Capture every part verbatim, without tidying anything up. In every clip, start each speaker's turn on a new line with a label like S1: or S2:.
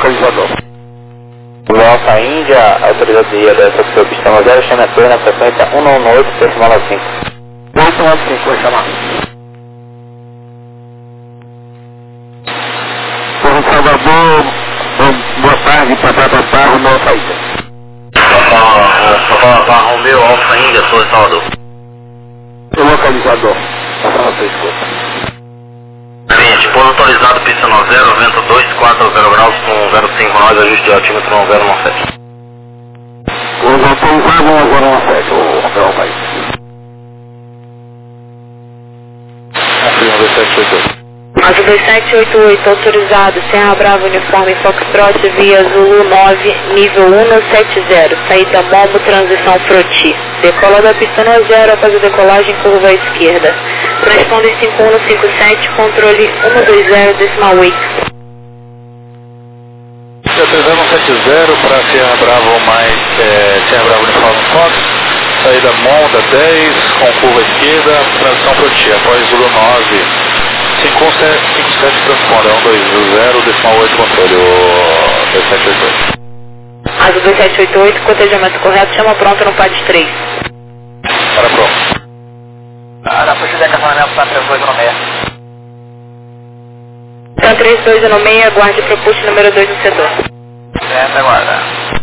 S1: localizador.
S2: O Alfa Índia, autorizado de I A dessa seu pistão zero, chama a torre na frequência um nove oito, decimal nove cinco.
S1: oito nove cinco, vou chamar. Por Salvador, boa tarde, papai, papai, Romeu Alfa Índia.
S2: Papai, Romeu Alfa Índia, sou de Salvador.
S1: O localizador, passar na sua escuta.
S2: vinte, pouso autorizado, pista nove zero, vento dois quatro zero graus com zero cinco nove, ajuste de altímetro um zero um sete.
S1: Pouso autorizado um zero um sete, o Romeu Alfa Índia.
S2: Afirma dois sete oito oito.
S3: Azul dois sete oito oito, autorizado, Serra Brava, uniforme Foxtrot, via Zulu nove, nível um sete zero, saída Momo, transição Froti. Decola da pista no zero após a decolagem, curva à esquerda. Transponder cinco um cinco sete, controle um dois zero, decimal oito.
S2: três um sete zero para Serra Brava mais é, Serra Brava uniforme Fox, saída Monda dez, com curva à esquerda, transição Froti, após Zulu nove. cinco um sete transponder, um dois zero, decimal oito controle, o dois sete oito oito.
S3: Azul dois sete oito oito, cotejamento correto, chama pronto no P A D três.
S2: Para pronto.
S1: Para puxa de acampamento, para três dois no meio.
S3: P A três dois no meio, aguarde propulso número dois no setor.
S1: Certo, aguarda.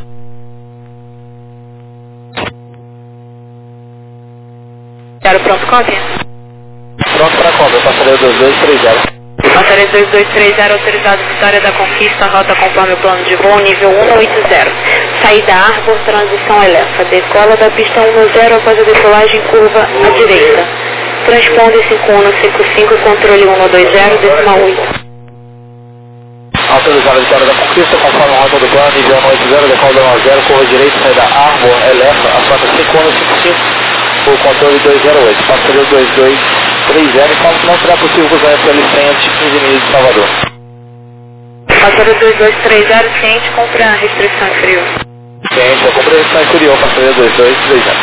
S3: Quero pronto, cópia.
S2: Pronto para compra, passaria dois dois três zero.
S3: Passaria dois dois três zero, autorizado Vitória da Conquista, rota conforme o plano de voo, nível um oito zero. Saída Arbor, transição Elefa. Decola da pista um zero após a decolagem, curva à direita. Transponde cinco um cinco cinco, controle um dois zero, decimal oito.
S2: Autorizado Vitória da Conquista, conforme a rota do plano, nível um oito zero, decola da um zero, curva à direita, saída Arbor, Elefa, a frota cinco um cinco cinco. O controle dois zero oito, passaria dois dois três zero, e não será possível cruzar essa licença quinze milhas de Salvador.
S3: Passaria dois dois três zero, ciente, cumpre a restrição inferior.
S2: Ciente, vai cumprir a restrição inferior, passaria dois dois três zero.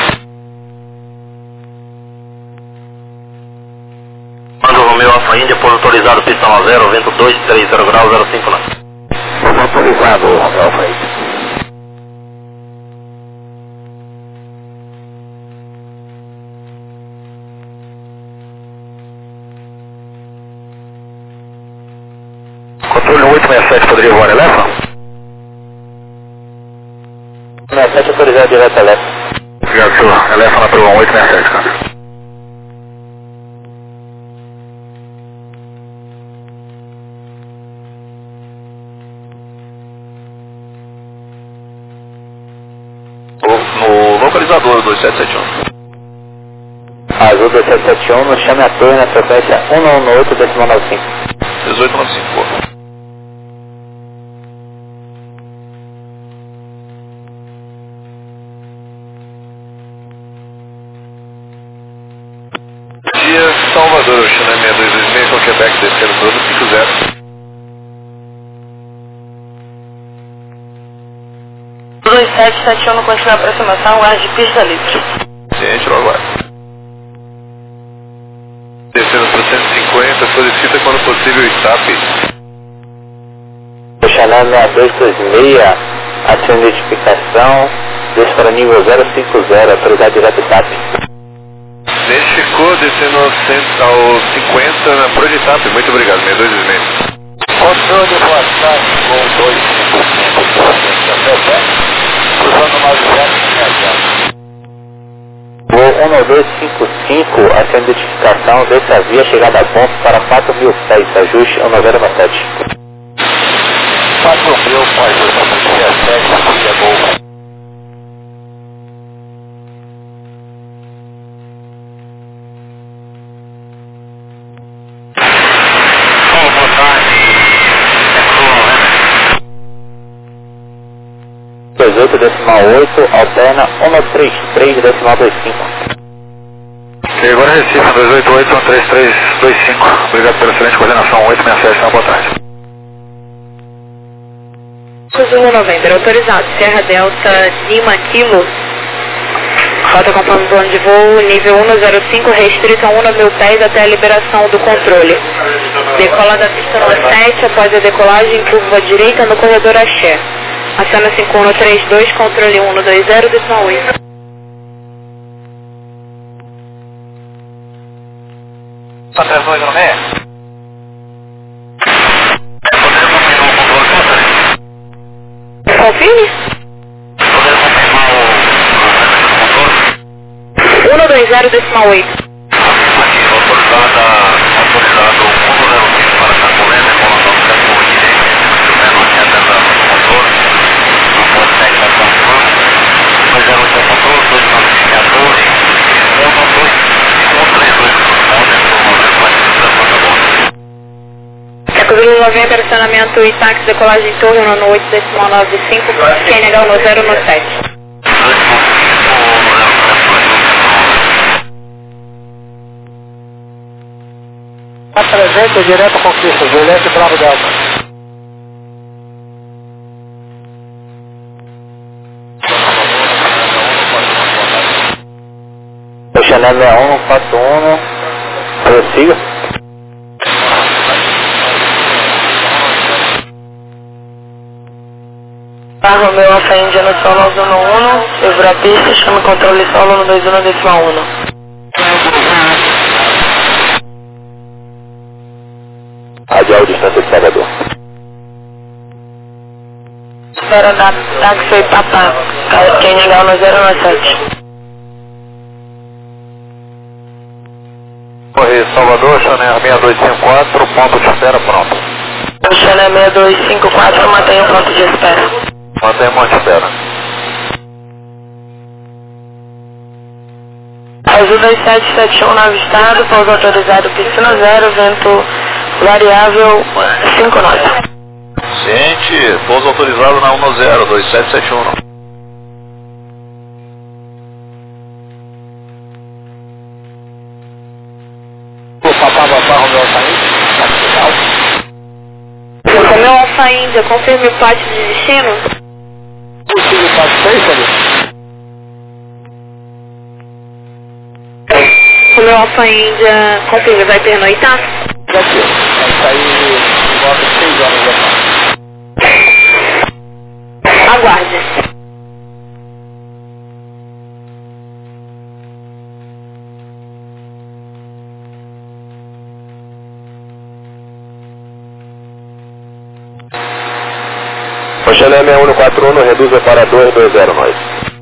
S2: Mando Romeu Alfa Índia, por autorizado, pista nove zero, vento dois três zero graus, zero cinco nove.
S1: Autorizado, Romeu Alfa Índia.
S2: Controle oito seis sete, poderia voar Elefa? seis sete autorizado direto Elefa.
S1: Obrigado, senhor. Elefa na prova oito seis sete, cara.
S2: No localizador dois sete sete um. Azul dois sete sete um, nos chame a torre na frequência um nove oito, decimal nove cinco. dezoito nove cinco, boa. Dia Salvador, China seis dois dois seis, ao Quebec, descendo todo cinco zero.
S3: dois sete sete um, no continua a aproximação, guarde pista livre.
S2: Ciente, logo agora. Descendo para cento e cinquenta, solicita quando possível S A P. Chanel seis dois dois seis, ação de identificação, desce para nível zero cinco zero, autoridade direta S A P. Identificou, descendo aos cinquenta na Projetap, muito obrigado, seis dois dois seis.
S1: Controle, boa tarde, com dois cinco cinco, cruzando nove zero.
S2: Voo um nove dois cinco cinco, ação de identificação, desce a via, chegada a ponto para quatro mil pés, ajuste um nove zero sete.
S1: quatro mil, pode ser sete, via Gol.
S2: dezoito decimal oito, alterna um três três decimal vinte e cinco.
S1: Ok, agora Recife, dois oito oito, um três três dois cinco. Obrigado pela excelente coordenação, oito seis sete, boa tarde.
S3: Zulu November, autorizado, Serra Delta, Lima Kilo, Rota conforme plano de voo, nível um zero cinco, restrito a um mil pés até a liberação do controle. Decola da pista no sete, após a decolagem, curva direita no corredor Axé. Aciona cinco um três dois, controle um dois zero, decimal oito.
S2: Tá três dois no meio?
S3: Confirme? um dois zero, decimal oito.
S1: Aqui, autorizada, autorizado um zero cinco para Cacolena, colação do tempo direito, instrumento aqui atendendo o motor, não pode ter que estar dois zero oito controle, dois notificadores, um dois um três dois
S3: Cruzeiros noventa, acionamento e táxi, decolagem torre no oito decimal nove cinco, Q N H no zero no sete.
S2: A trezentos, direto com Conquista, Juliette Bravo Delta. Chanel sessenta e um, quatro um, prossiga.
S3: Barro meu Alfa Índia no solo zona um, eu vou a pista, chama controle solo no dois um decimal um.
S2: Radial distância de Salvador.
S3: Espera da táxi e papá, Q N H no zero no sete.
S2: Correio Salvador, Chanel seis dois cinco quatro, ponto de espera pronto.
S3: O Chanel seis dois cinco quatro, mantenha o ponto de espera.
S2: Mantenha o ponto de espera.
S3: Azul dois sete sete um no avistado, pouso autorizado, piscina zero, vento variável cinco nove.
S2: Ciente, pouso autorizado na um zero, dois sete sete um. O papá papá Romeu Alfa Índia,
S3: Romeu Alfa Índia, confirme o pátio de destino.
S2: Consigo o pátio seis, ali?
S3: Romeu Alfa Índia, confirme, vai pernoitar?
S2: Aqui, vai sair de volta às seis horas da tarde.
S3: Aguarde.
S2: O Chanel seis um quatro um, reduza para dois dois zero nove.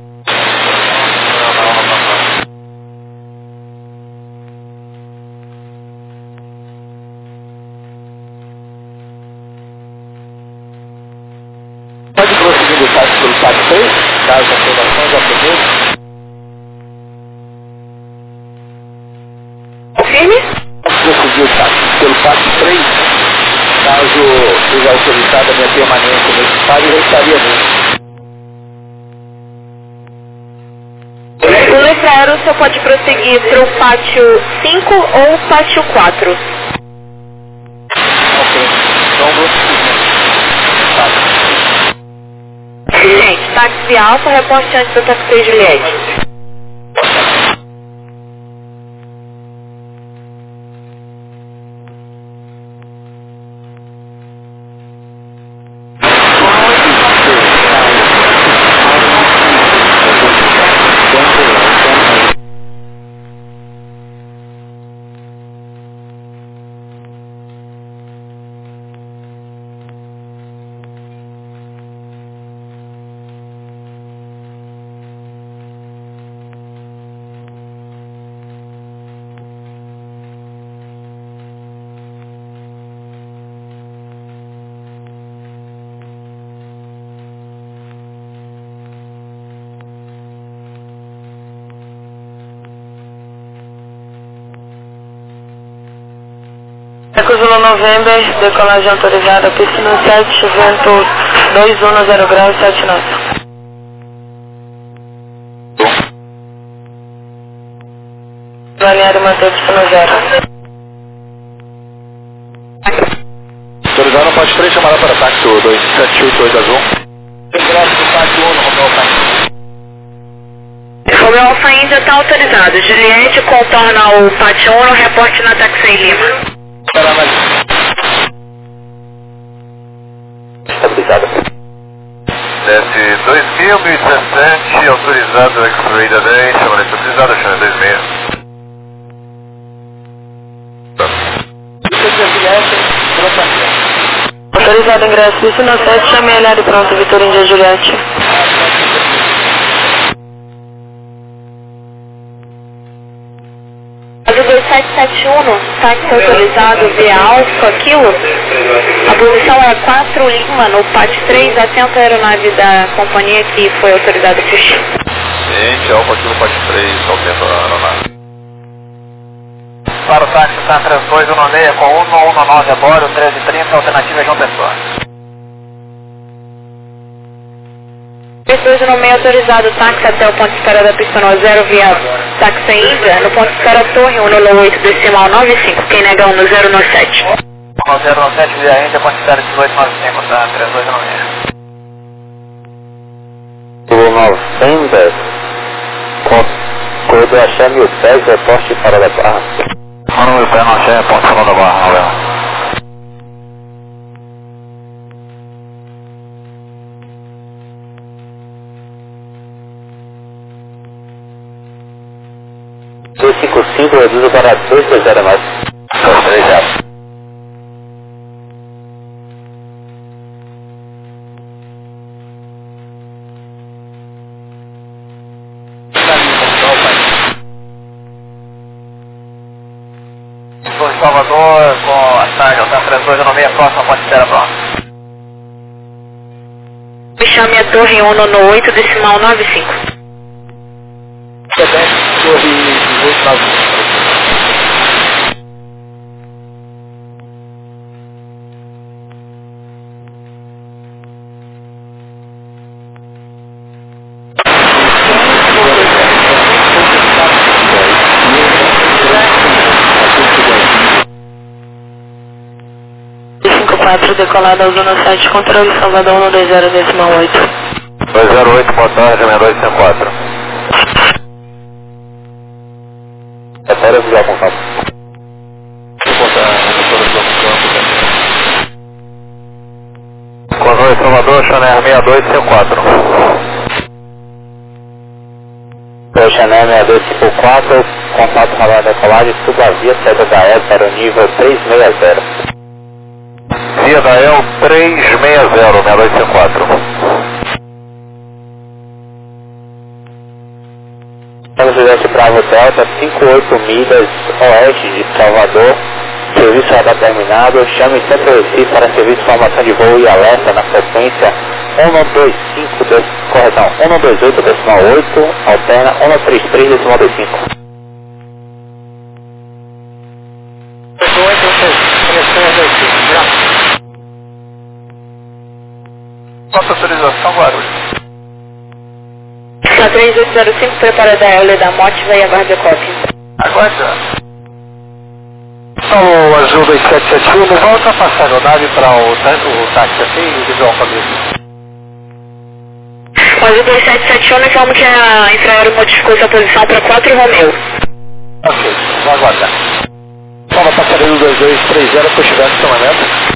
S2: Pode prosseguir o táxi pelo táxi seis, caso a informação já primeiro.
S3: Confirme?
S2: Pode prosseguir o táxi pelo táxi três, caso seja autorizada a minha permanência nesse estado, eu estaria nisso.
S3: O letra aero só pode prosseguir para o pátio cinco ou pátio quatro.
S2: Ok, então vou seguir.
S3: Gente, táxi alfa, reporte antes do táxi Juliette. Zulu November, decolagem autorizada, piscina sete, vento dois um zero graus, sete nove. Balneário manter piscina zero.
S2: Autorizado, pode três, chamada para táxi dois sete oito oito azul. Ingresso do táxi um no Romeu Alfa Índia.
S3: Romeu Alfa Índia está autorizado. Juliette contorna o Pátio um no reporte na Taxi Lima.
S2: Estabilizado.
S1: Desce dois mil, mil e dezessete, autorizado X-Ray da dez, chamada estabilizada, chama dois mil.
S3: Autorizado ingresso Vicino sete, chame L R pronto, Vitor Índia Juliette. Caso dois sete sete um, táxi autorizado via Alfa Kilo. A posição é quatro Lima no P A T três, atento à aeronave da companhia que foi autorizada a fechar.
S1: Gente, Alfa Kilo P A T três, atento à aeronave.
S2: Para o táxi Santa três dois um seis com um um nove a bordo, treze e trinta, alternativa João Pessoa.
S3: três dois um seis autorizado táxi até o ponto de espera da pista no zero via Taxi Índia, no ponto de espera Torre um no oito decimal nove cinco, quem nega um no zero no sete.
S2: No zero no sete via Índia, ponto de espera dezoito nove cinco, tá? três dois um seis.
S4: O novecentas, corredor Axé mil pés, reporte para da Barra.
S1: Mano, meu pé no Axé, ponto final da Barra, Ravel.
S4: dois cinco cinco, reduzo para dois três zero nove.
S1: dois três zero.
S2: Salvador com a tarde, Alta três dois um seis, próxima ponte de espera pronto.
S3: Me chame a Torre um no oito decimal nove cinco.
S2: Torre dezoito nove cinco.
S3: quatro decolado ao zona sete, controle Salvador um dois zero decimal oito.
S1: dois zero oito, boa tarde, sessenta e dois cento e quatro.
S4: É para visual contato.
S1: Controle Salvador, Chanel sessenta e dois cento e quatro.
S4: O Chanel sessenta e dois cento e quatro, contato radar decolagem, suba a via seta da E para o nível trezentos e sessenta.
S1: Via da E L trezentos e sessenta, sessenta e dois cento e quatro.
S4: Estamos Juliette Bravo Delta, cinquenta e oito milhas oeste de Salvador, serviço radar terminado, chame Centro Recife para serviço de informação de voo e alerta na frequência um dois cinco, correção, um dois oito decimal oito, alterna um três três decimal dois cinco.
S2: Nossa autorização, Guarulhos.
S3: A três oito zero cinco, prepara da Euler da Morte, vai aguardar a cópia.
S2: Aguardando. Então, o Azul dois sete sete um, volta a passar a aeronave para o, o táxi assim e visual Fabrício.
S3: O Azul dois sete sete um, informa que a Infraero modificou sua posição para quatro Romeo.
S2: Ok, vou aguardar. Toma passarinho dois dois três zero, puxidade de tomamento.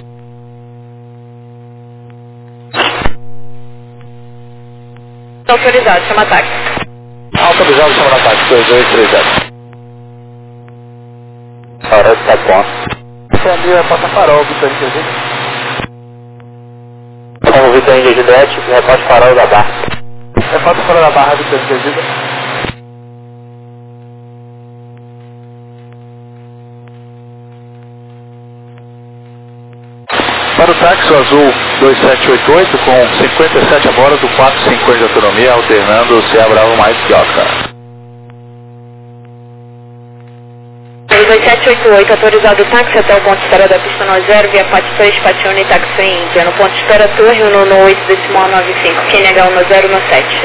S3: Autorizado, chama táxi.
S2: Autorizado, chama na táxi, dois dois três zero.
S4: Hora está bom.
S2: Você abriu a porta farol, Vitor Índia.
S4: Como Vitor Índia Juliette, reporte farol da Barra.
S2: Reporte farol da Barra, Vitor Índia. Para o táxi o Azul dois sete oito oito com cinquenta e sete a bordo do quatro cinquenta de autonomia, alternando o C A Bravo mais Oscar.
S3: dois sete oito oito, autorizado o táxi até o ponto de espera da pista no zero, via P A T três, P A T um e Taxi Índia, no ponto de espera Torre um no oito decimal nove cinco, Q N H um no zero no sete.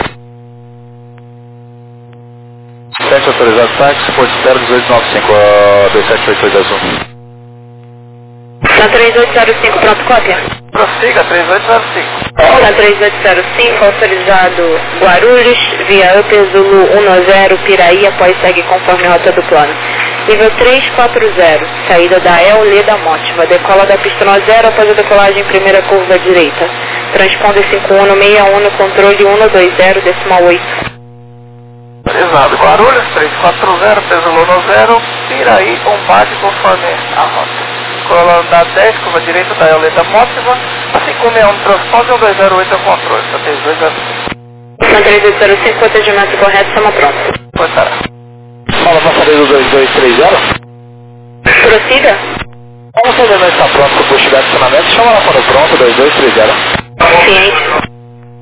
S2: sete autorizado táxi, ponto de espera dezoito nove cinco, dois sete oito oito Azul.
S3: Na três oito zero cinco, pronto, cópia.
S2: Prossiga, três oito zero cinco.
S3: Tá três oito zero cinco, autorizado Guarulhos, via Upper Zulu um zero, Piraí, após segue conforme a rota do plano. Nível três quatro zero, saída da El Leda Mótiva, decola da pista no zero após a decolagem primeira curva à direita. Transponder cinco um seis um, controle um dois zero, decimal oito.
S2: Exato, Guarulhos, três quatro zero, peso Lula zero, Piraí, combate conforme a rota. Cola da dez, curva direita da Eoleta Mótiva, cinco seis um no transponder, um dois zero oito é o controle, está três dois zero cinco.
S3: São três oito zero cinco, atendimento correto, estamos prontos.
S2: Pois será. Fala passageiro dois dois três zero.
S3: Prossiga.
S2: Vamos fazer nós está pronto para o push de adicionamento, chama lá quando pronto, dois dois três zero.
S3: Ciente.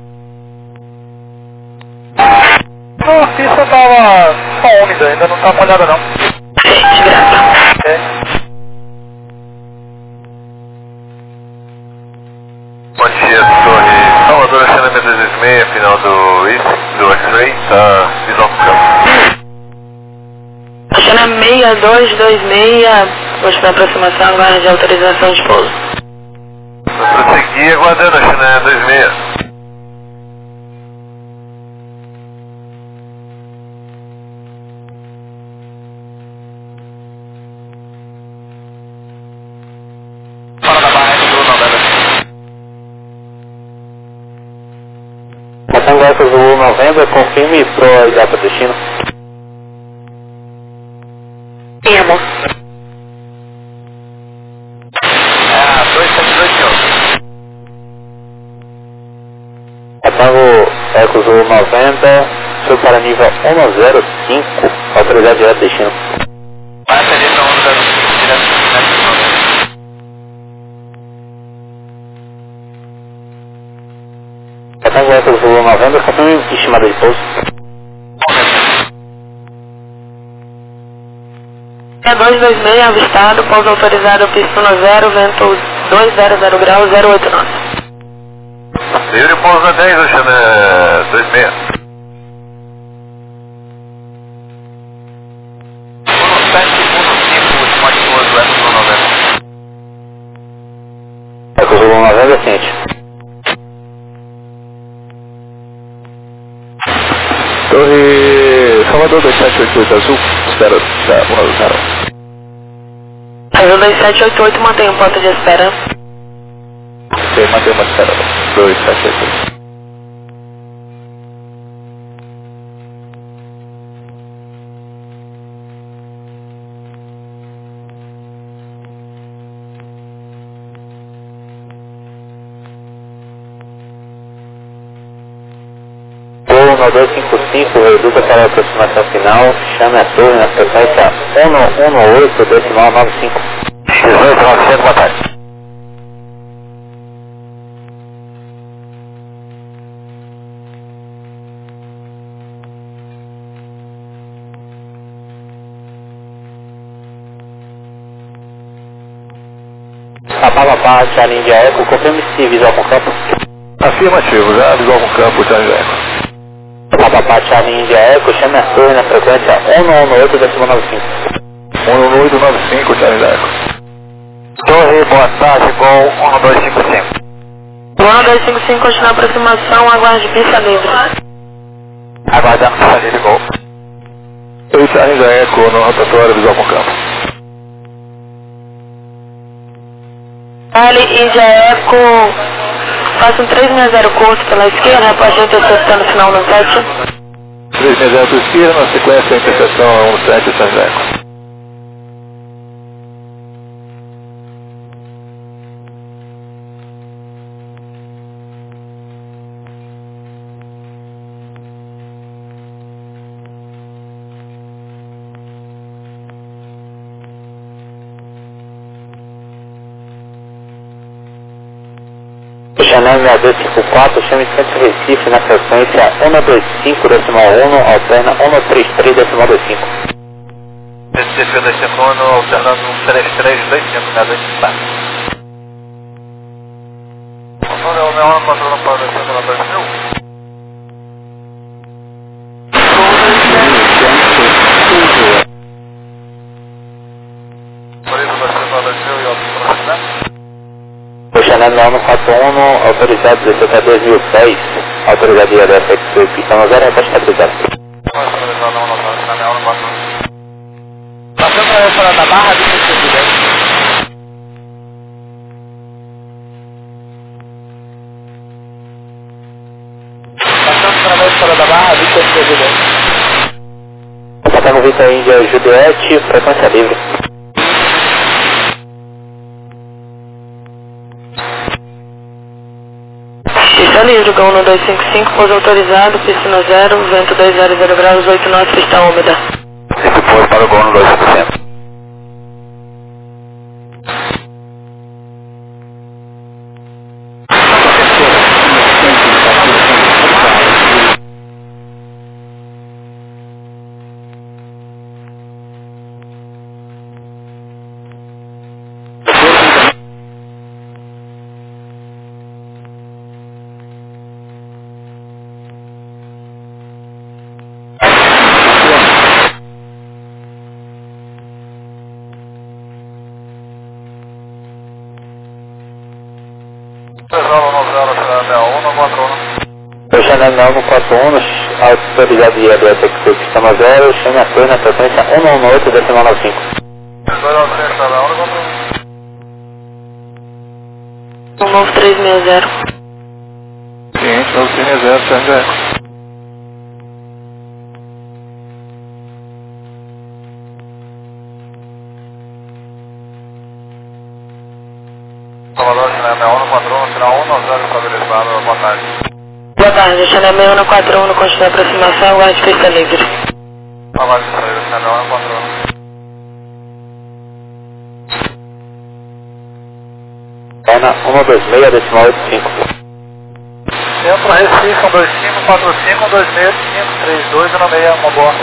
S2: Não, a pista estava só úmida, ainda não está molhada não.
S3: Ciente, graças.
S2: Ok.
S1: Bom dia, Torre Salvador, acionamento dois dois seis, final do East, do X-Ray, tá visual pro campo.
S3: Acionamento seis dois dois seis, posto para aproximação, guarda de autorização de pouso.
S1: Vai prosseguir aguardando, acionamento dois seis.
S2: Fala da barra do novembro.
S4: Ação Golfo Zulu novembro, confirme pro data destino.
S3: Firmo.
S2: Ah, dois sete dois senhor.
S4: Ação Eco Zulu noventa, foi para nível um zero cinco, autorizado direto destino.
S2: Vai atender para um zero cinco, direto do novembro.
S4: Ação Golfo Zulu noventa, confirme estimada de pouso.
S3: É dois dois seis, avistado, pouso autorizado, pista zero, vento dois zero zero graus, zero oito nove.
S1: Livre pouso na dez, acionamento dois seis.
S2: um sete um cinco, último ativoso, Eco do novembro.
S4: Eco Zulu noventa, ciente.
S2: Torre Salvador dois sete oito oito azul, espera um zero.
S3: Azul dois sete oito oito, mantém um ponto de espera.
S2: Ok, mantém uma espera. dois sete oito oito.
S4: um dois cinco cinco, reduta para a aproximação final, chame a torre na frequência um um oito, decimal nove cinco.
S1: dezoito nove cinco, boa tarde.
S4: Papapá, Charlie India Eco, confirme se visual com campo.
S2: Afirmativo, já visual com campo, Charlie Eco.
S4: Papapá, Charlie India Eco, chame a torre na frequência um um oito, decimal nove cinco.
S2: um oito nove cinco, Charlie Eco.
S1: Torre, boa tarde, Gol um dois cinco cinco.
S3: um dois cinco cinco, continua a aproximação, aguarde pista livre.
S1: Aguardando pista livre, Gol.
S2: Eu, Charlie Eco, no rotatório, visual com campo.
S3: Charlie India Eco, faça um três seis zero curso pela esquerda, após a interceptando o final no sete.
S2: três seis zero para esquerda, na sequência a interseção é um sete, Charlie Eco.
S4: Chanel seis dois cinco quatro, chame Centro Recife na frequência um dois cinco, decimal um, alterna um três três, decimal dois cinco.
S2: Recife dois cinco um, alternando um três três, dois cinco, né, dois cinco quatro. Controle é o meu, controle para dois cinco, dois mil. Por isso, dois cinco, dois mil e outro, né?
S4: Chanel nove quatro um, autorizado dezesseis a dois mil pés, autorizado I A D S, pistão zero, repete estabilizado.
S2: Passando para fora da barra, do presidente. Passando para fora da barra, do presidente.
S4: Passando Vista Índia Juliette, frequência livre.
S3: Pista livre, Gol um dois cinco cinco, pouso autorizado, piscina zero, vento duzentos graus, oito nove, pista úmida.
S4: Esse pouso para o Gol um dois cinco cinco. Chanel nove quatro um, autorizado I A D S, pistão zero, chame a torre na frequência um um oito, decimal nove cinco.
S3: um nove três seis zero.
S2: Ciente, nove três seis zero, Charlie Eco. Salvador, Chanel um quatro um, sinal um nove zero, estabilizado, boa tarde.
S3: Boa tarde, Chanel um quatro um, continua a aproximação, guarde pista livre.
S2: Aguarde pista livre, Chanel um quatro um.
S4: Ana um dois seis, decimal oito cinco.
S2: Centro Recife, um dois cinco quatro cinco, um dois seis cinco três dois, um seis, uma boa.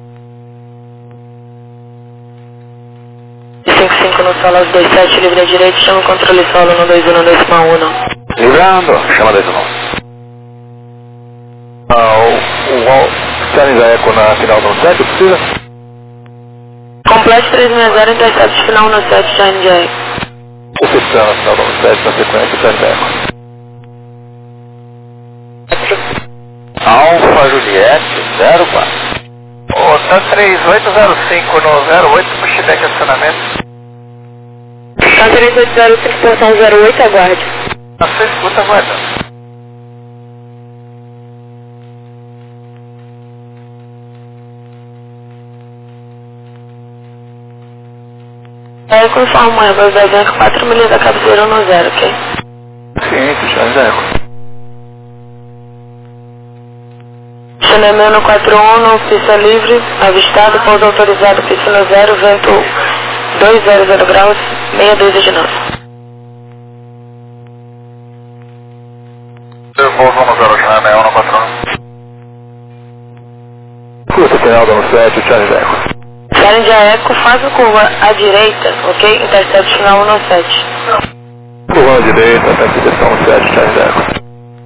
S3: cinco cinco no solo, dois sete, livre à direita, chama o controle solo no dois um, decimal um.
S4: Livrando, chama dois um.
S2: Ah, o, o Charlie Eco na final do sete, precisa?
S3: Complete três seis zero, intercept final no sete, Charlie Eco.
S2: Recepção na final do sete, na sequência, Charlie Eco.
S4: Alfa Juliette, zero quatro.
S2: O T A três oito zero cinco no zero oito, pushback acionamento.
S3: T A três oito zero cinco, portão zero oito, aguarde.
S2: Na sua escuta, aguardando.
S3: É, eu conformo, Airbus dez Eco, quatro milhas da cabeceira no zero, ok?
S2: Ciente, Charlie Eco.
S3: Chanel um quatro um, pista livre, avistado, pouso autorizado, piscina zero, vento duzentos graus, sessenta e dois de nove.
S2: Pouso no zero, Chanel um quatro um. Curta final do sete, Charlie Eco.
S3: Charlie Eco, faz a curva à direita, ok? Intercept final um no sete.
S2: Curva à direita, até a direção sete, Charlie Eco.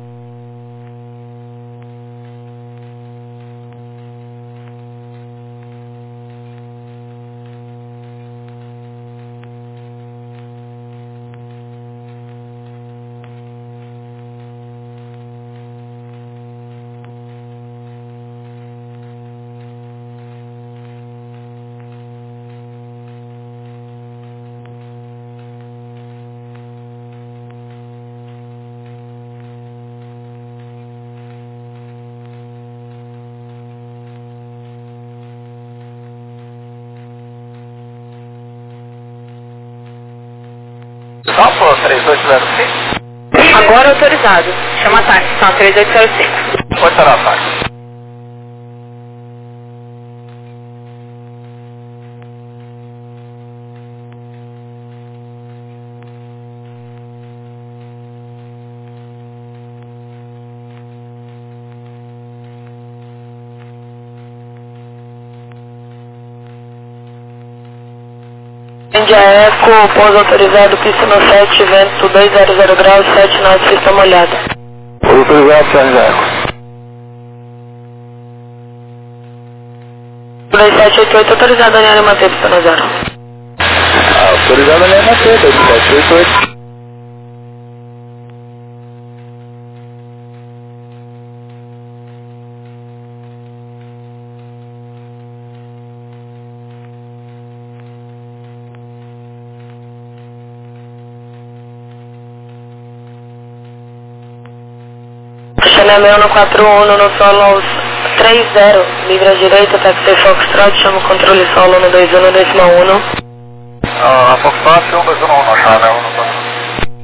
S2: Alfa três oito zero cinco.
S3: Agora autorizado. Chama a táxi, são três oito zero cinco.
S2: Pode parar a táxi.
S3: Índia Eco, pouso autorizado, pista no sete, vento duzentos graus, sete nove, pista molhada.
S2: Pouso autorizado, Charlie Eco.
S3: dois sete oito oito, autorizado, Daniela manter, pista no zero.
S2: Autorizado, Daniela manter, dois sete oito oito.
S3: Romeo no quatro um no solo três zero, livre à direita, táxi Foxtrot, chama o controle solo no dois um no decimal um.
S1: Ah, Foxtrot, um dois um no chave, um no quatro um.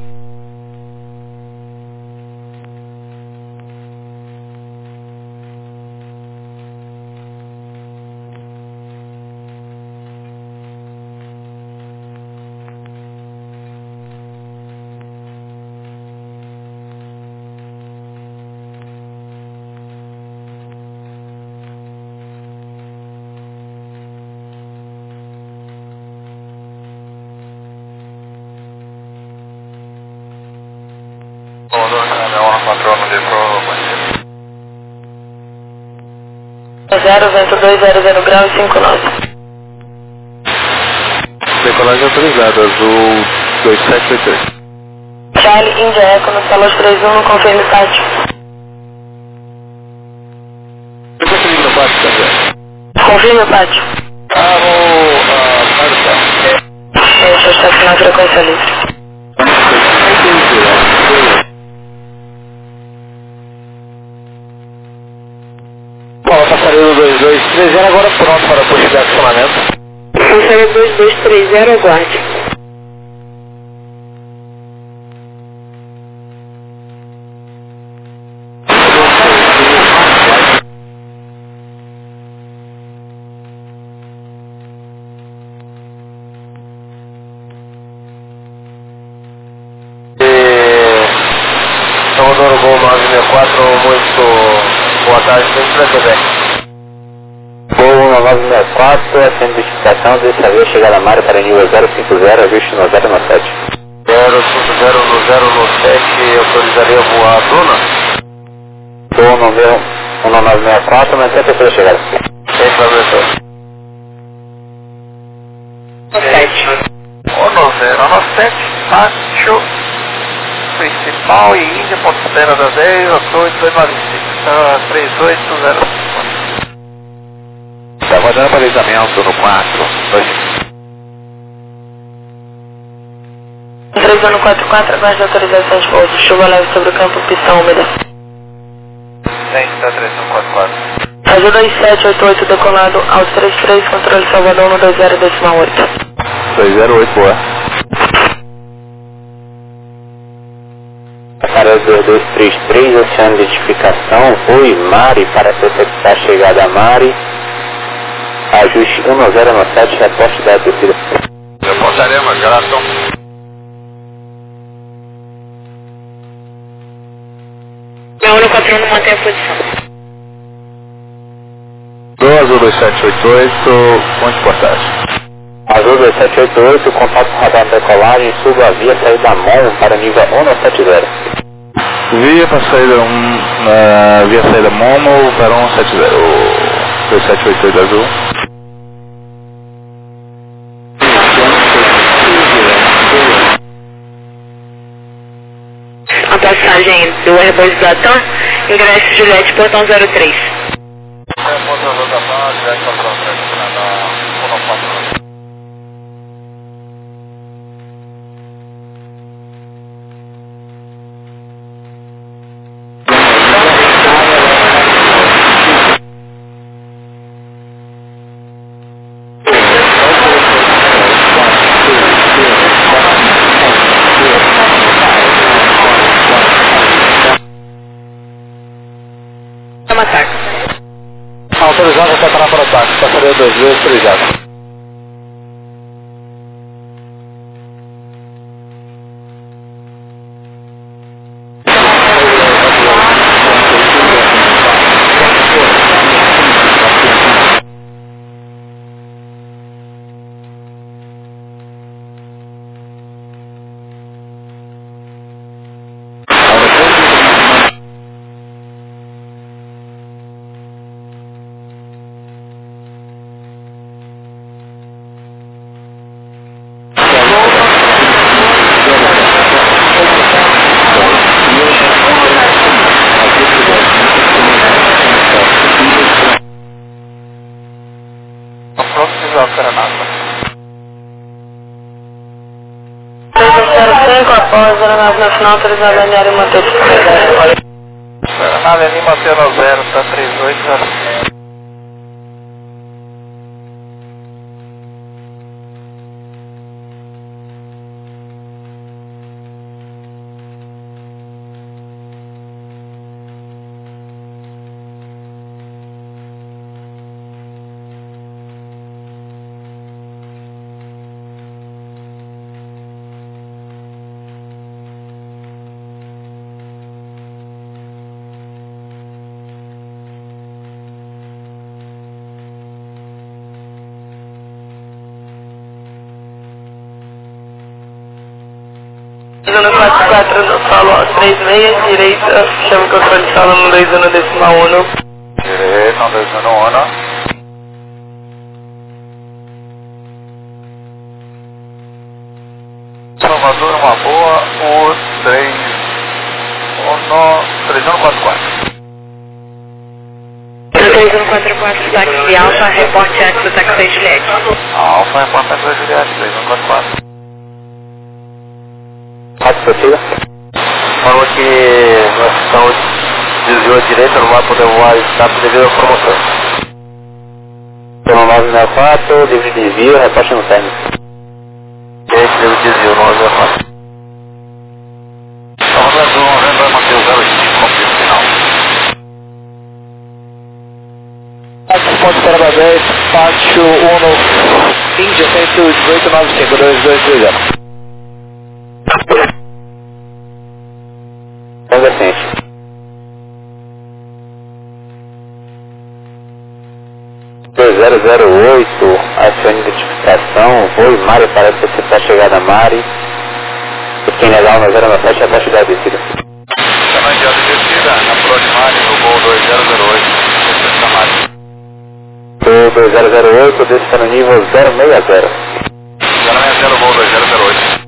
S3: zero, vento dois zero zero grau e cinco nove.
S2: Decolagem autorizada, azul dois sete oito oito.
S3: Charlie, India Eco no solo três um, confirme pátio.
S2: Eu consegui no pátio, tá vendo?
S3: Confirme pátio.
S2: Carro, ah, Marcelo.
S3: Deixa eu estacionar a frequência livre.
S2: Bom, passaredo dois dois três zero agora pronto para puxar de acionamento.
S3: Passaredo dois dois três zero, aguarde.
S2: Salvador Gol nove seis quatro, muito boa tarde, sempre para Quebec.
S4: Gol nove seis quatro, essa identificação dessa vez chegar a Mário para nível zero cinco zero, ajuste no zero no sete.
S2: zero cinco zero no zero no sete, autorizaria voar a Bruna?
S4: Gol número um nove seis quatro, mas sempre precisa chegar.
S2: Sem problema.
S3: sete.
S1: um nove zero no sete, pátio principal e Índia, ponto espera da dez, oito dois nove cinco, três oito zero cinco.
S2: Está fazendo balizamento no quatro dois.
S3: três um no quatro quatro, aguarde autorização de pouso. Chuva leve sobre o campo, pistão úmida.
S1: Senta três um quatro quatro.
S3: Azul dois sete oito oito decolado, aos três três, controle Salvador no dois zero decimal oito.
S2: dois zero oito, boa.
S4: Para o dois dois três três, oceano de identificação, Rui, Mari, para detectar a chegada a Mari. Ajuste um zero no sete, reporte da descida.
S1: Reportaremos, geração.
S3: Não, no quatro um, mantém a posição.
S2: Azul dois sete oito oito, ponte portagem.
S4: Azul dois sete oito oito, contato radar decolagem, suba a via saída da mão para nível um no sete zero.
S2: Via para saída um, uh, via saída Momo para um sete zero. dois sete oito oito azul.
S3: A passagem do Airbus da TAM, ingresso Juliette, portão zero três.
S1: É, ponto azul da TAM, direto para o trânsito, na um quatro.
S2: Autorizado até parar para o táxi, passaria dois vezes, autorizado.
S3: três zero cinco, após a aeronave nacional autorizada a alinhar e manter disponível.
S2: Aeronave Lima zero zero, tá três oito zero cinco.
S3: Zona quatro quatro no solo três seis, direita, chama o controle de solo no dois um decimal um.
S2: Direita, um dois um um. Salvador, uma boa, o três um, três um quatro quatro.
S3: três um quatro quatro, táxi Alfa, reporte Axo, táxi Juliette.
S2: Alfa, reporte Axo, Juliette, três um quatro quatro.
S4: Rádio possível?
S1: Falou que nós estamos desviou à direita, não vai poder voar escape devido à promoção.
S4: Pelo nove seis quatro, livre de desvio, reporte no término.
S1: Esse livre de desvio, nove seis quatro.
S2: Salvador Azul, Novembro, Mateus zero cinco, confirmo final. Ponto para dez, pátio um, Índia, cento e dezoito, nove cinco, dois dois três zero.
S4: Convertente. dois zero zero oito, acione identificação, voo Mari, parece que você está chegada a Mari. Quem legal no zero nove sete até chegar a descida.
S2: Canal de alta descida, na Pro de Mari, no voo dois zero zero oito, descida da Mari.
S4: Voo dois zero zero oito, desce para o nível zero seis zero.
S2: zero seis zero, voo dois zero zero oito.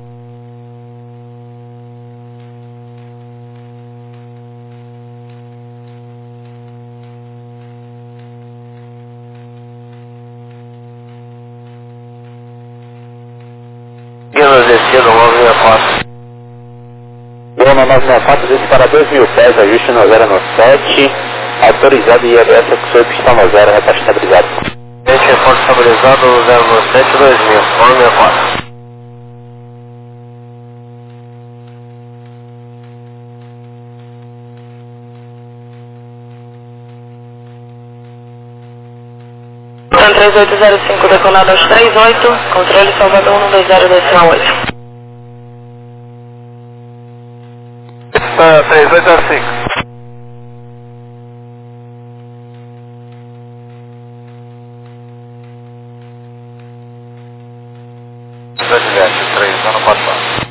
S1: Guias descida, nove seis quatro.
S4: Voo no nove seis quatro, desce para dois mil pés, ajuste no zero nove sete. Autorizado e I L S, que sou pista no zero, reporte estabilizado.
S1: Este reforço estabilizado zero nove sete dois mil, nove seis quatro.
S3: três oito zero cinco, decolado aos três oito, controle Salvador um dois zero decimal oito.
S2: três oito zero cinco. Juliette, três um quatro quatro.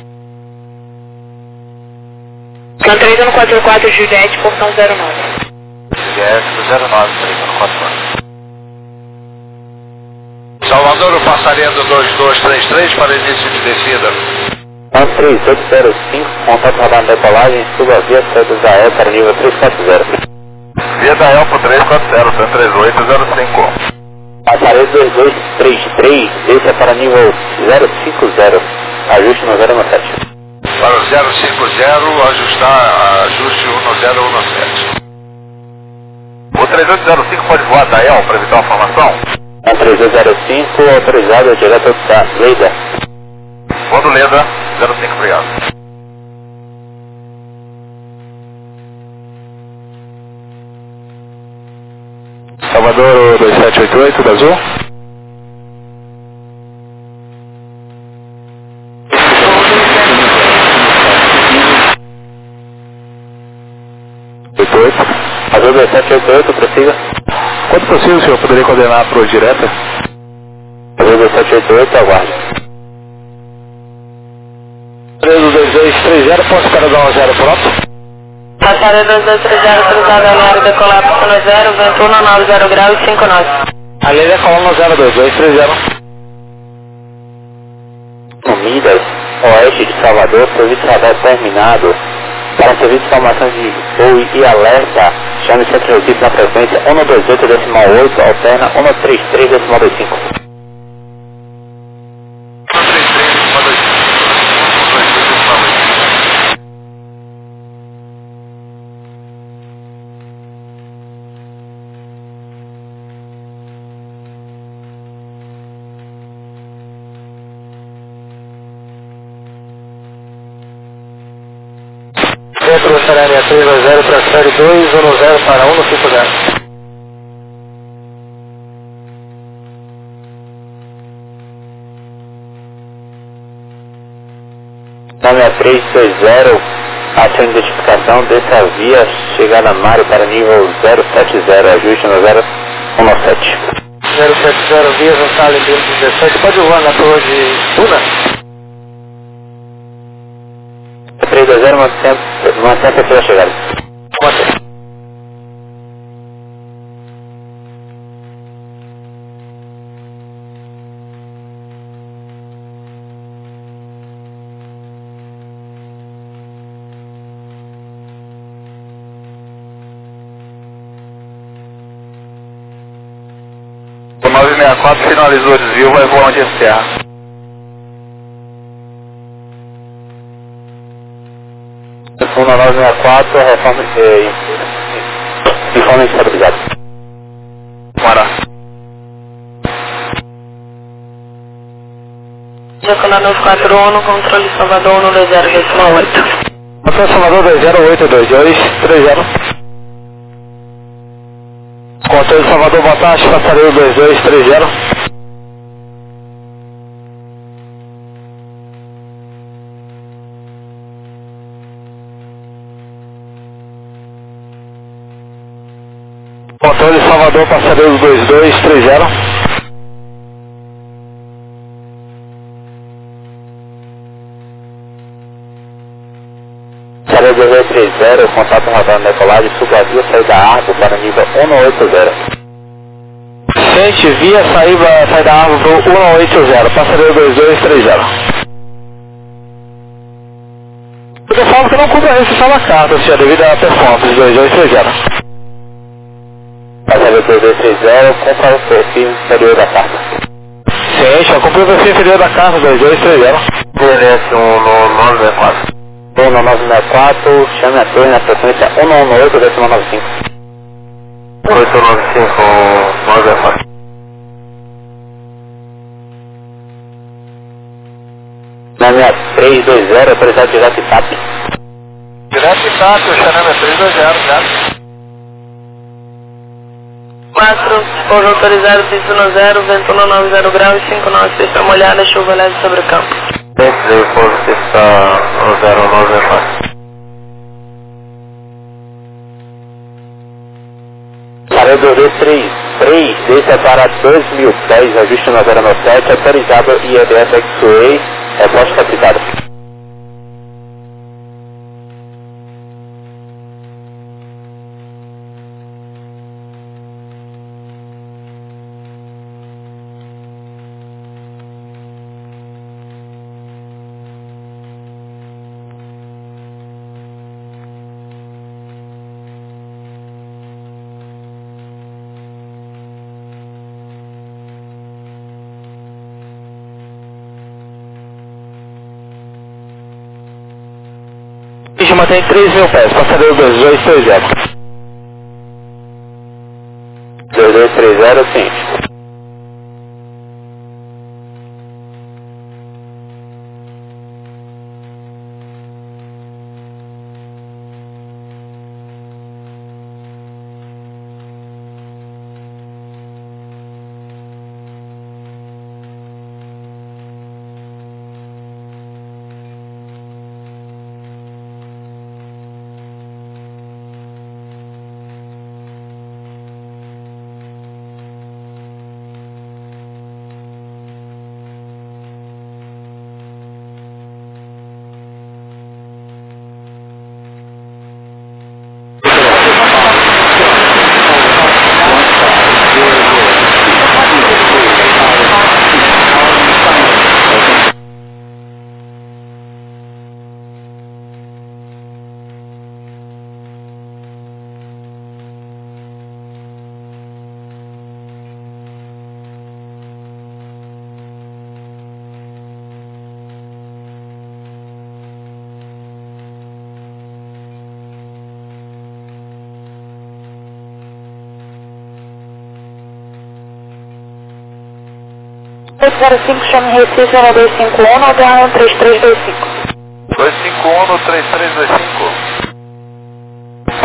S3: Can três um quatro quatro, Juliette, portão zero nove.
S2: Juliette, zero nove, três um quatro quatro. Salvador, o passarinho dois dois três três para início de descida.
S4: um três oito zero cinco, contato radar na decolagem, suba a via saída da E para nível três quatro zero.
S2: Via da Elpo três quatro zero, três oito zero cinco.
S4: Passarinho dois dois três três, desça para nível zero cinco zero, ajuste no zero nove sete.
S2: Para o zero cinco zero, ajustar, ajuste um zero um sete. O três oito zero cinco pode voar da E L para evitar uma formação?
S4: um três oito zero cinco, autorizado direto da Leida.
S2: Voando Leda, zero cinco, obrigado. Salvador dois sete oito oito, da Azul. oito oito.
S4: Azul dois sete oito oito, prossiga.
S2: Quanto possível, senhor, poderia coordenar para o direta?
S4: Azul dois sete oito oito, aguarde.
S2: três dois dois três zero, posso para dar um zero pronto?
S3: Passarinho dois dois três zero, cruzado alinhado, decolar para zero, vento um nove zero graus e cinco nove.
S2: Ali é coluna zero dois dois três zero.
S4: Midas, oeste de Salvador, serviço radar terminado. Para serviço de informação de voo e alerta, chame Centro Recife na frequência um dois oito decimal oito, alterna um três três decimal vinte e cinco.
S2: Serena três dois zero para série dois, um zero para um cinco zero.
S4: nove três dois zero, ação de identificação dessa via, chegada a Mário para nível zero sete zero, ajuste no zero um nove sete.
S2: zero sete zero, via Gonçalo dezessete, pode voar na torre de Una?
S4: três dois zero, mantém a terceira chegada.
S2: Mantém.
S1: O nove seis quatro finalizou o desvio, vai voar onde encerra.
S4: um nove seis quatro, reforma eh, informe estabilizado.
S1: Bora.
S3: Jacaré nove quatro um, controle Salvador um zero zero oito.
S2: Controle Salvador dois zero oito dois dois três zero. Controle Salvador, boa tarde, passareio dois dois três zero. Controle Salvador, passareio dois dois três zero.
S4: Passareio dois dois três zero, contato radar na decolagem, suba a via, saída Arco para nível um oito zero.
S2: Gente, via saída, saída Arco para um oito zero, passareio dois dois três zero. Eu falo que não cumpre a restrição da carta, senhor, devido à performance dois dois três zero.
S4: Passareio dois dois três zero, compra o perfil inferior da carta.
S2: Sim, já cumpriu o perfil inferior da carta dois dois três zero.
S1: D N S um nove seis quatro.
S4: um nove seis quatro, chame a torre na frequência um nove oito, décimo nove cinco.
S1: oito nove cinco nove seis quatro.
S4: nove três dois zero, autorizado direto e T A P.
S2: Direto e T A P, o Xaname três dois zero, já.
S3: quatro, pouso autorizado, piso no zero, vento no nove zero graus, cinco nove, pista molhada, chuva leve sobre o campo.
S1: Entre pouso pista zero nove seis quatro.
S4: Parede dois dois três três, deixa para dois mil pés, ajuste no zero nove sete, autorizado I E D S X-Way, resposta aplicada.
S2: Ixi, mantém três mil pés, passareio dois dois três zero.
S4: dois dois três zero, sim.
S3: oito zero cinco, chame Recife, um dois cinco um, nove um três três dois cinco.
S1: dois cinco um no três três dois cinco.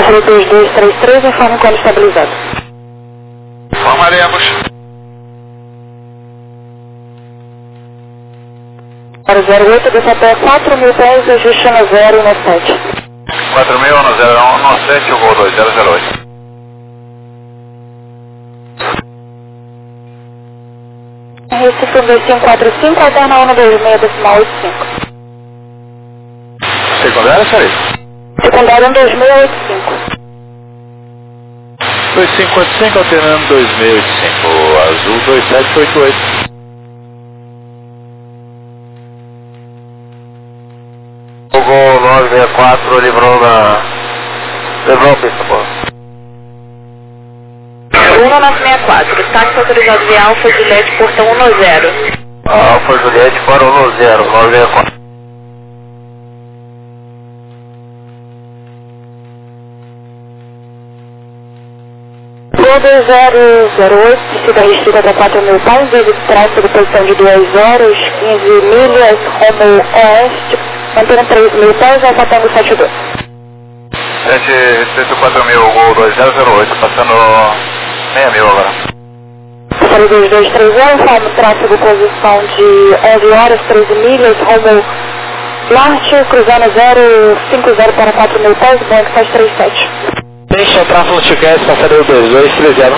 S3: Pássaro dois dois três três, informe quando estabilizado.
S1: Informaremos.
S3: Para zero oito, desce até quatro mil pés, ajuste no zero no sete.
S1: quatro mil no zero um no sete, o voo dois zero zero oito.
S3: Recife dois cinco quatro cinco, alterna um dois seis, decimal oito cinco.
S2: Secundária, Sérgio?
S3: Secundário um dois seis oito cinco.
S2: dois cinco quatro cinco, alternando dois seis oito cinco. Azul dois sete oito oito.
S1: O gol nove seis quatro livrou na... Livrou a pista, pô.
S3: um nove seis quatro, táxi autorizado via Alfa Juliette, portão um zero.
S1: Alfa Juliette para um zero, nove seis quatro.
S3: Gol dois zero zero oito, descida restrita até quatro mil pés, desde tráfego, posição de duas horas, quinze milhas, rumo oeste, mantendo três mil pés, Alfa Tango sete dois.
S1: sete quatro mil, gol dois zero zero oito, passando seis mil agora.
S3: Pássaro dois dois três zero, informe tráfego, posição de onze horas, treze milhas, rumo norte, cruzando zero cinco zero para quatro mil pés, banco faz trinta e sete.
S2: Deixa o tráfego de gás, passadeiro dois dois três zero.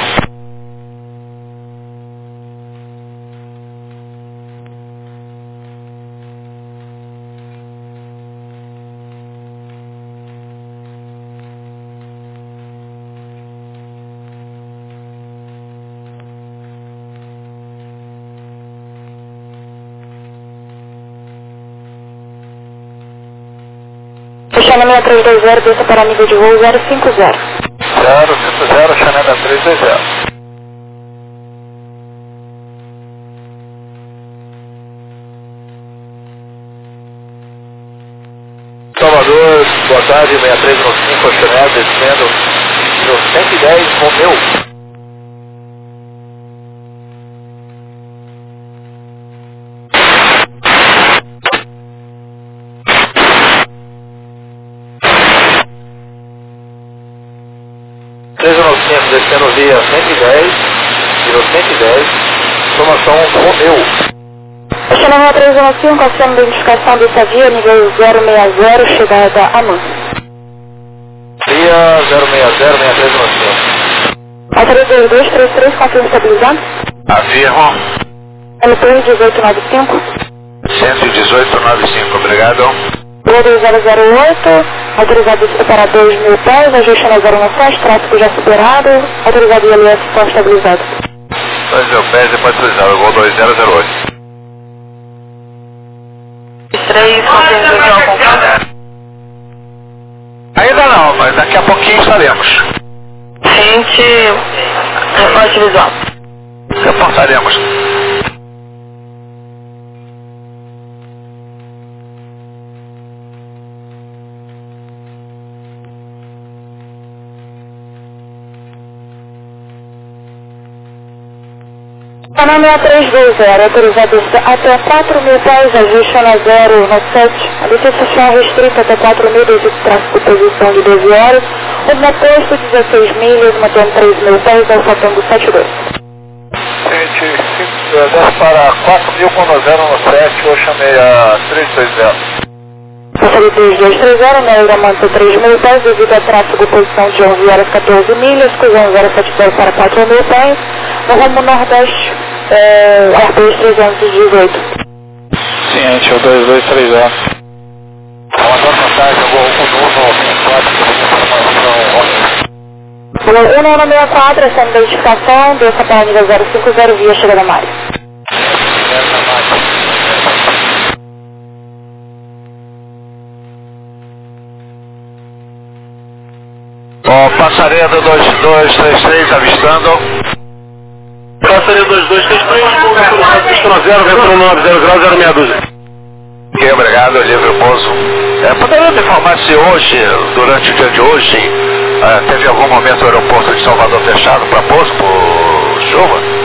S3: Fechando seis três dois zero, desça para nível de voo zero cinco zero.
S1: zero cinco zero, Chanel três dois zero.
S2: Salvador, boa tarde, seis três um cinco, Chanel, descendo no cento e dez, Romeu. três um cinco, descendo via cento e dez, virou cento e dez, informação Romeu.
S3: Fechando seis três um cinco, acionando a identificação dessa via, nível zero seis zero, chegada a Amã.
S2: Via zero seis zero, seis três um cinco.
S3: Alfa dois dois três três, confirma estabilizado.
S1: Afirmo.
S3: L P um dezoito nove cinco.
S1: cento e dezoito noventa e cinco, obrigado.
S3: Gol dois zero zero oito, autorizado de para dois mil pés, ajuste na zero um sete, tráfego já superado, autorizado I L S só estabilizado.
S1: dois mil pés depois utilizado, gol dois zero zero oito.
S3: três, confirma visual com
S1: Ainda não, mas daqui a pouquinho estaremos.
S3: Gente, reporte visual.
S1: Reportaremos.
S3: Canal seis três dois zero, autorizado até quatro mil pés, ajuste na zero no sete. A licença restrita até quatro mil, desde tráfego posição de doze horas. Rumo oposto, dezesseis milhas, mantendo três mil pés, Alfa Tango sete dois.
S2: Gente, desce para quatro mil com zero no sete, eu chamei a três dois zero.
S3: Pássaro dois dois três zero, Neura mantém três mil pés, devido a tráfego posição de onze horas, quatorze milhas, cruzando zero sete zero para quatro mil pés, no rumo nordeste, é, Airbus trezentos e dezoito.
S2: Ciente, o dois dois três zero.
S1: Amador mensagem, eu vou com o quatro,
S3: um nove seis quatro, essa é a identificação, desça para a nível zero cinco zero, via chegada Mário.
S1: Ó, passaredo dois dois três três, avistando.
S2: Passaredo dois dois três três, pista zero, vento nove zero grau, zero meia dúzia.
S1: Ok, obrigado, livre pouso. É, poderia me informar se hoje, durante o dia de hoje, é, teve algum momento o aeroporto de Salvador fechado para pouso por chuva?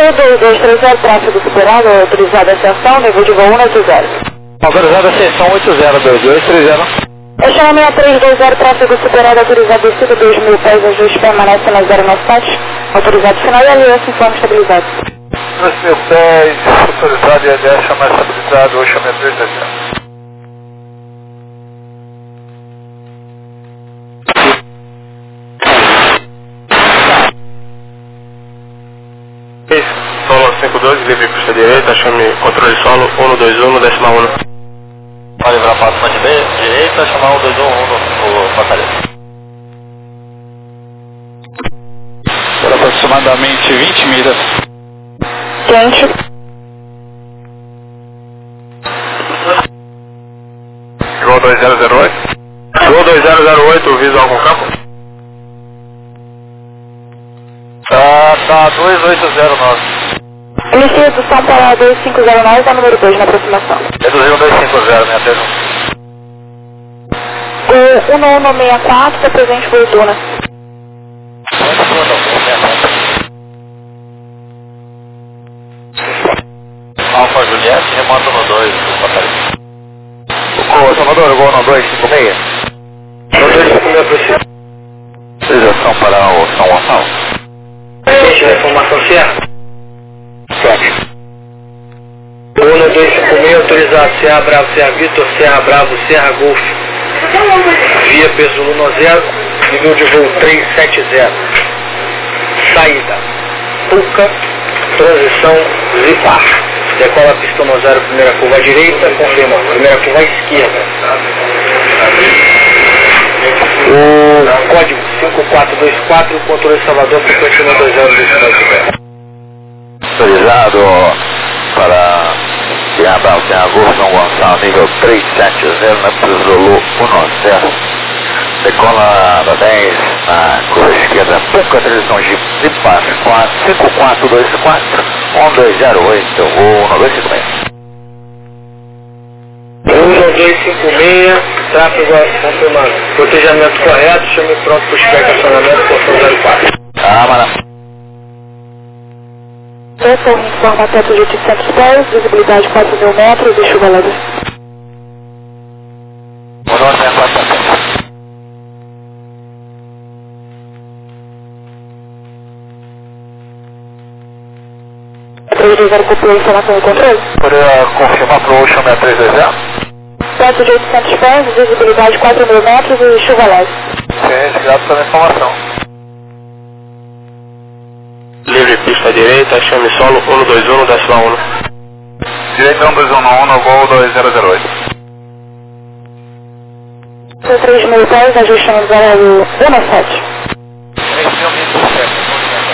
S3: dois dois três zero, tráfego superado, autorizada a sessão, nível de voo um oito zero.
S2: Autorizada a sessão oito zero dois dois três zero.
S3: Eixo seis três dois zero, tráfego superado, autorizado descida, dois mil pés, ajuste permanece na zero nove sete, autorizado final e aliança informe estabilizado.
S2: dois mil pés, autorizado e aliança mais estabilizado, Ocean seis três dois zero.
S1: Solo cinco dois, livre pista direita, chame controle solo um dois um, decimal um.
S2: Pode livrar passo para direita, chamar um dois um um no passageiro. Por aproximadamente vinte milhas.
S3: Quente.
S2: Voo dois zero zero oito.
S1: Voo dois zero zero oito, visual com campo.
S2: Tá, tá dois oito zero nove.
S3: Inicia a redução para dois cinco zero nove, a número dois na aproximação.
S2: Reduziu dois cinco zero, né? Até
S3: O um um seis quatro está presente fortuna.
S2: Alfa Juliette, remoto no dois, Ô, Salvador, gol no dois cinco seis.
S1: No dois cinco seis preciso.
S2: Autorização para o São Gonçalo.
S1: Gente, a informação certa?
S2: Sete.
S1: um dois cinco seis, autorizado, Serra Bravo, Serra Vitor, Serra Bravo, Serra Golf. Via peso um zero, nível de voo três sete zero. Saída, Puca, transição Zipar. Decola pista um zero, primeira curva à direita, confirma, primeira curva à esquerda. O código cinco quatro dois quatro, controle Salvador, frequência um dois zero dois zero.
S2: Autorizado para Serra Bravo, Serra Golf, São Gonçalo, nível três sete zero, na pista Zulu um zero. Decola da dez na curva esquerda, pouca transição de Zipar, cinco quatro dois quatro, um dois zero oito, ou um dois cinco seis.
S1: um dois cinco seis, tráfego confirmado. Protejamento correto, chame pronto para o estacionamento, portão zero quatro.
S2: Ah, maravilha.
S3: Essa informa teto de oitocentos pés, visibilidade quatro mil metros e chuva leve.
S2: Mudou a minha quarta-feira.
S3: três dois zero, copiou a informação e controle.
S2: Poderia confirmar para o Ocean seis três dois zero?
S3: Teto de oitocentos pés, visibilidade quatro mil metros e chuva leve.
S2: Sim, obrigado pela informação.
S1: Livre pista direita, chame solo um dois um, decimal um.
S2: Direita um dois um um, no voo dois zero zero oito.
S3: três mil pés, ajustando zero um sete.
S2: três mil metros certo.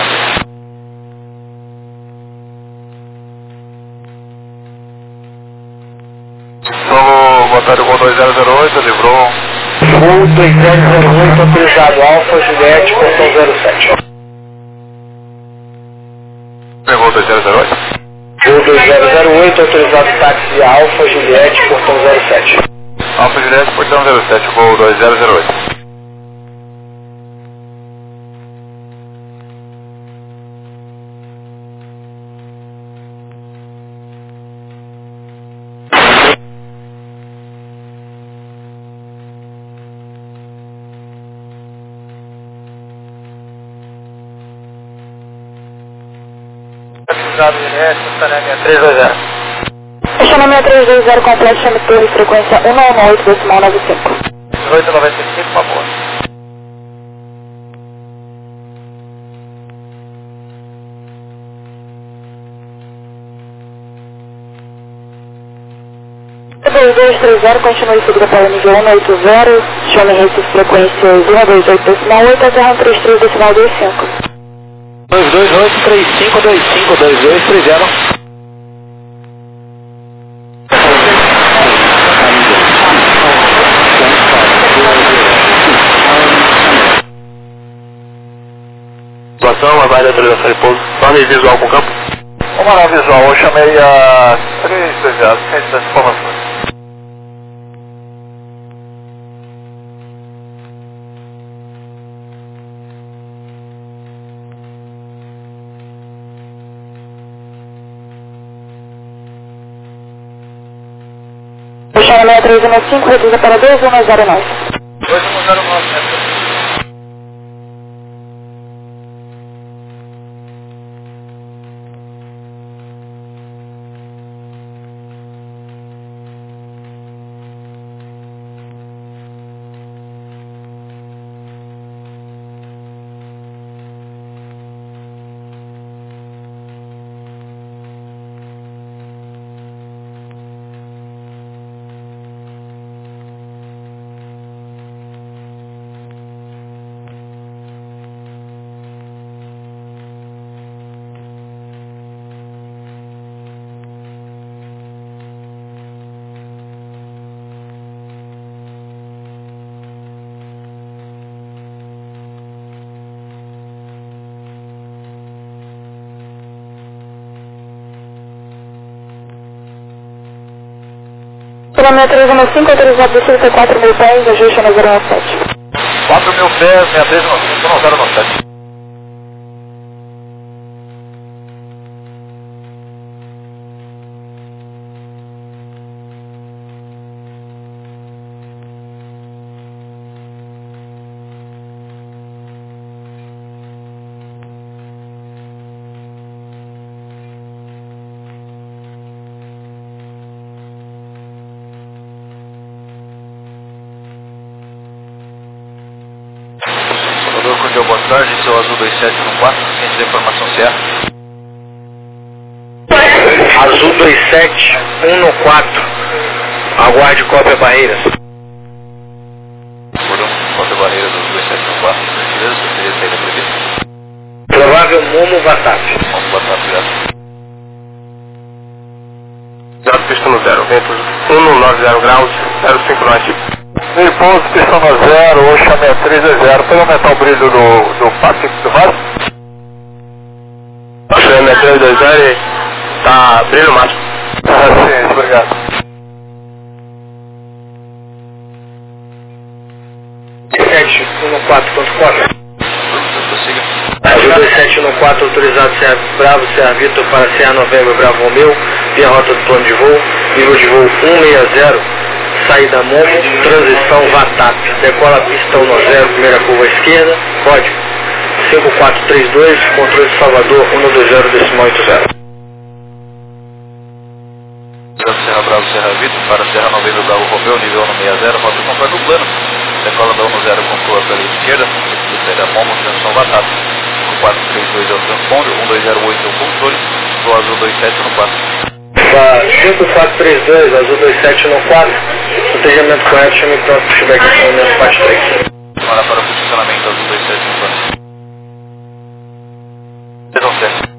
S2: Vou botar o voo dois zero zero oito, livrou.
S1: Voo dois zero zero oito, autorizado, Alfa Juliette, portão zero sete.
S2: Pegou o dois zero zero oito?
S1: Voo dois zero zero oito, autorizado, táxi Alfa Juliette, portão zero sete.
S2: Alfa Juliette, portão zero sete, voo dois zero zero oito. Autorizado Juliette, Sanêmia três dois zero.
S3: Estacionamento três dois zero completo, chame torre, frequência um nove oito, decimal nove cinco.
S2: dezoito noventa e cinco, por favor.
S3: dois dois três zero, continue seguida para o nível um oito zero, chame Recife frequências um dois oito, decimal oito, até um três três, decimal dois cinco.
S2: dois dois oito três cinco dois cinco dois dois três zero.
S1: Situação, a vaga de autorização de pouso, nome visual com campo.
S2: Vamos lá, visual, eu chamei a três dois zero, sem essas informações.
S3: seis três um cinco, reduza para dois um zero nove.
S2: dois um zero nove, né?
S3: Quilômetro três um cinco, autorizado descer quatro mil pés, ajuste no zero um sete.
S2: quatro mil pés, seis três um cinco, no zero um sete. Boa tarde, seu Azul dois sete um quatro, ciente da informação certa.
S5: Azul dois sete um quatro, aguarde cópia Barreiras.
S2: Foram cópia Barreiras do dois sete um quatro, beleza? Seria saída prevista?
S5: Provável Momo Vatap.
S2: Momo Vatap, obrigado.
S5: Zero pista no zero, vento um nove zero graus, zero cinco norte.
S2: Meio pouso, pista no zero, Oxa seis três é zero. Pode aumentar o brilho do, do Pacífico do vaso?
S5: Oxa seis três é zero, tá brilho máximo.
S2: Ah, sim, obrigado.
S5: sete um quatro, quanto corre? Azul dois sete um quatro, autorizado Serra Bravo, Serra Vitor para Serra Novembro, Bravo Romeu, via rota do plano de voo, nível de voo cento e sessenta, saída Momo, transição Vatap, decola pistão no zero, primeira curva esquerda, código cinco quatro três dois, controle de Salvador, um dois zero, decimal oito zero.
S2: Serra Bravo, Serra Vitor para Serra Novembro, Bravo Romeu, nível um sessenta, rota conforme o plano, decola da um zero com curva pela esquerda, saída Momo, transição Vatap. cinco quatro três dois é o transponder, um dois zero oito é o controle, do Azul dois sete um quatro.
S5: cinco quatro três dois, Azul dois sete um quatro, protegimento correto, chame pronto, pushback acionamento parte três.
S2: Para para o posicionamento Azul dois sete um quatro. zero sete.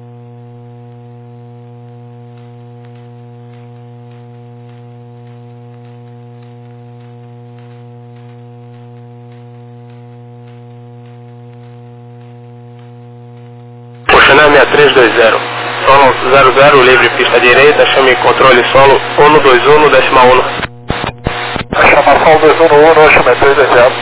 S5: Poxanã seis três dois zero, solo zero zero, livre pista direita, chame controle solo um dois um, decimal um.
S2: A chamação dois um um, Oxa seis três dois zero.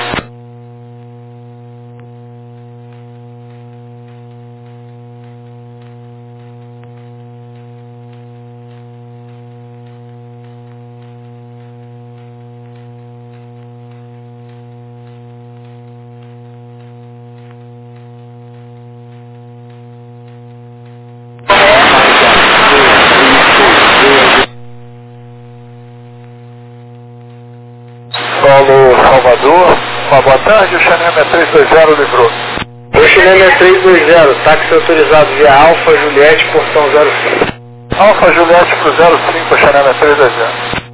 S2: Solo Salvador, uma boa tarde, o Chanel seis três dois zero livrou.
S5: O Chanel seis três dois zero, táxi autorizado via Alfa Juliette, portão zero cinco.
S2: Alfa Juliette pro zero cinco, Chanel seis três dois zero.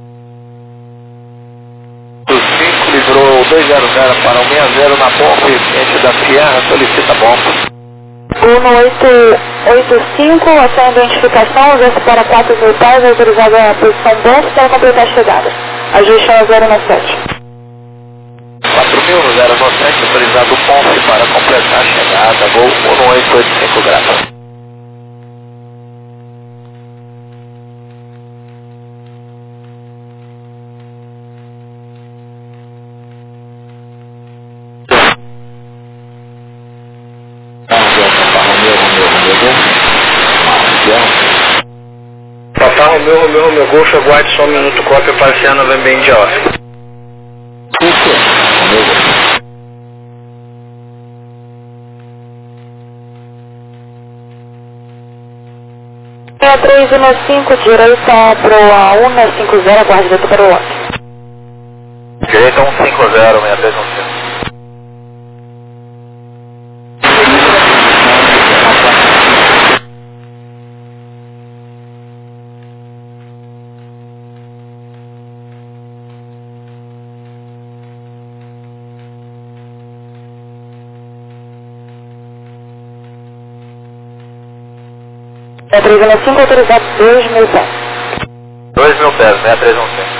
S2: O cinco livrou dois zero zero para o seis zero na bomba, ciente da Sierra, solicita bomba.
S3: um oito oito cinco, ação de identificação, usa-se para quatro mil pés, autorizado a posição dez para completar a chegada. Ajuste ao zero sete.
S2: quatro mil no zero sete, autorizado ponte para completar a chegada, voo um oito oito cinco graus.
S5: Papai Romeu, Romeu, Romeu Golf, aguarde só um minuto, cópia para C A Novembro India Oscar.
S3: três um cinco, direita pro A um cinco zero, aguarde dentro para o lote.
S1: Direita um cinco zero, seis três um cinco.
S3: É três um cinco, autorizado dois mil pés.
S1: dois mil pés, seis três um cinco.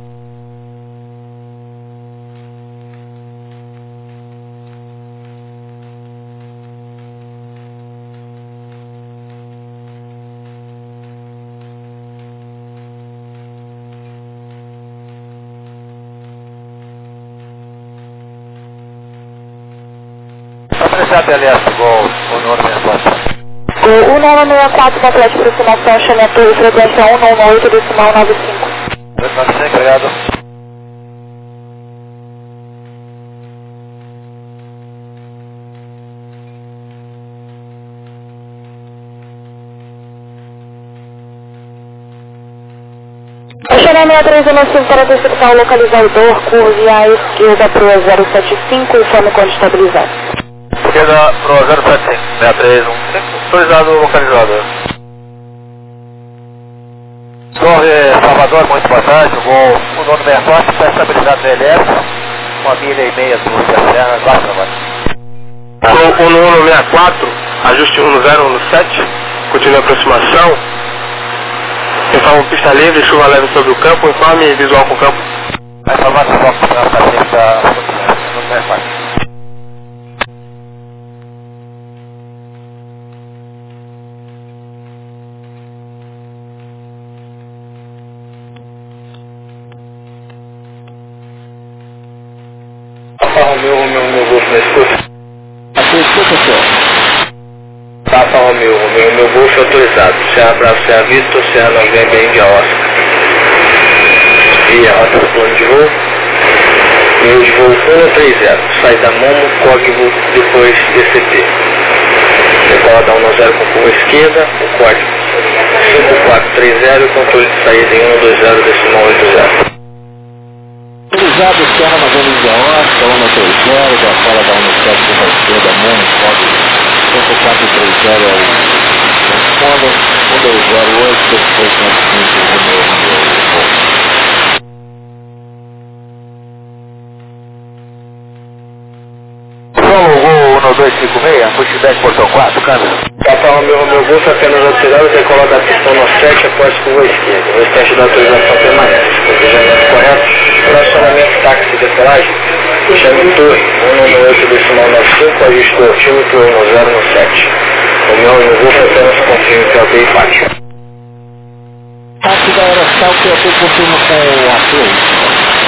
S1: Apreciar P L S, gol, o número sessenta e quatro.
S3: O um nove seis quatro, complete aproximação, chame a torre, frequência um nove oito, decimal nove cinco.
S1: dois nove cinco, obrigado.
S3: Chame seis três um cinco para detectar o localizador, curve à esquerda para o zero sete cinco, informe quando estabilizado.
S1: Esquerda pro zero sete cinco, seis três um cinco, autorizado localizado. Torre Salvador, muito boa tarde, vou o dono sessenta e quatro, está estabilizado no L S, uma milha e meia do Serra, vai trabalho.
S5: O número sessenta e quatro, ajuste um zero um sete, continue a aproximação. Informe pista livre, chuva leve sobre o campo, informe visual com o campo.
S1: Vai informar se o foco para a paciente da no sessenta e quatro.
S5: Alfa Romeu, Romeu, Romeu Golf na escuta.
S2: Aqui escuta, senhor.
S5: Alfa Romeu, Romeu, Romeu Golf autorizado. Serra Bravo, Serra Vitor, Serra Novembro India Oscar. E a rota do plano de voo. Nível de voo um três zero. Saída Momo, código depois D C P. Decola da um zero com curva esquerda, o código cinco quatro três zero e controle de saída em um dois zero decimal oito zero.
S2: Autorizado, Serra Novembro India Oscar, um três zero, da fala da um sete com a esquerda, Mono, código cinco quatro três zero é o responda, um dois zero oito, depois cinco, Romeu, Romeu,
S1: um dois cinco seis, pushback portão quatro, câmera.
S5: Alfa Romeu, Romeu Golf apenas autorizado, decola da pistão no sete após curva esquerda. O restante da autorização permanece. Planejamento correto. Fracionamento táxi de decolagem. Chame torre um nove oito decimal nove cinco, ajuste do altímetro um zero um sete. Romeu, Romeu Golf apenas confirme P O B e pátio.
S2: táxi da Aerostal que eu estou confirmo com o apoio.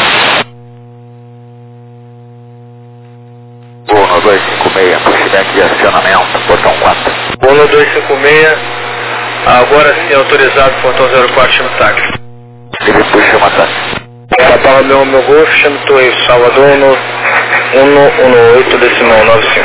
S1: um dois cinco seis, pushback de acionamento, portão quatro.
S5: um dois cinco seis, agora sim autorizado, portão zero quatro, chame táxi.
S1: Ele puxa uma táxi.
S5: Alfa Romeu, Romeu Golf, chame torre Salvador no um um oito decimal nove cinco.